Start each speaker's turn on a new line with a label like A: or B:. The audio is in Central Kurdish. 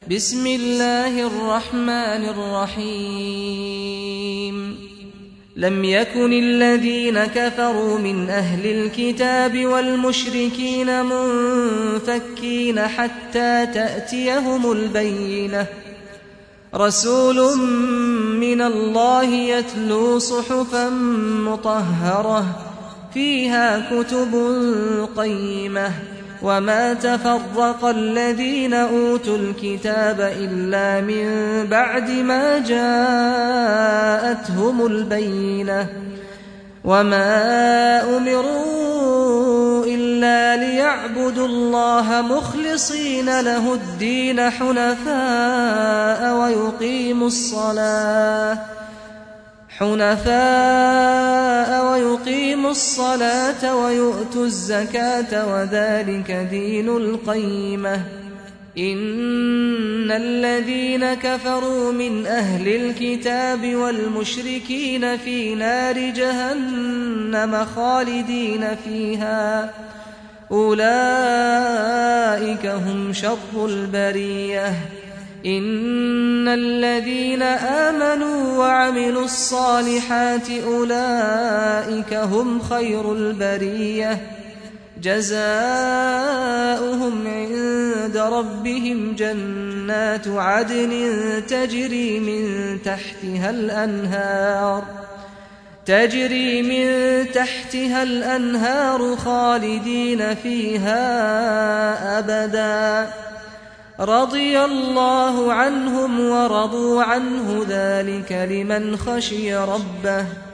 A: بسم الله الرحمن الرحيم لم يكن الذين كفروا من أهل الكتاب والمشركين منفكين حتى تأتيهم البينة رسول من الله يتلو صحفا مطهرة فيها كتب قيمة وما تفرق الذين أوتوا الكتاب إلا من بعد ما جاءتهم البينة وما أمروا إلا ليعبدوا الله مخلصين له الدين حنفاء ويقيموا الصلاة ويؤتوا الزكاة وذلك دين القيمة إن الذين كفروا من أهل الكتاب والمشركين في نار جهنم خالدين فيها أولئك هم شر البرية إن الذين آمنوا وعملوا الصالحات أولئك هم خير البرية جزاؤهم عند ربهم جنات عدن تجري من تحتها الأنهار خالدين فيها أبدا رضي الله عنهم ورضوا عنه ذلك لمن خشي ربه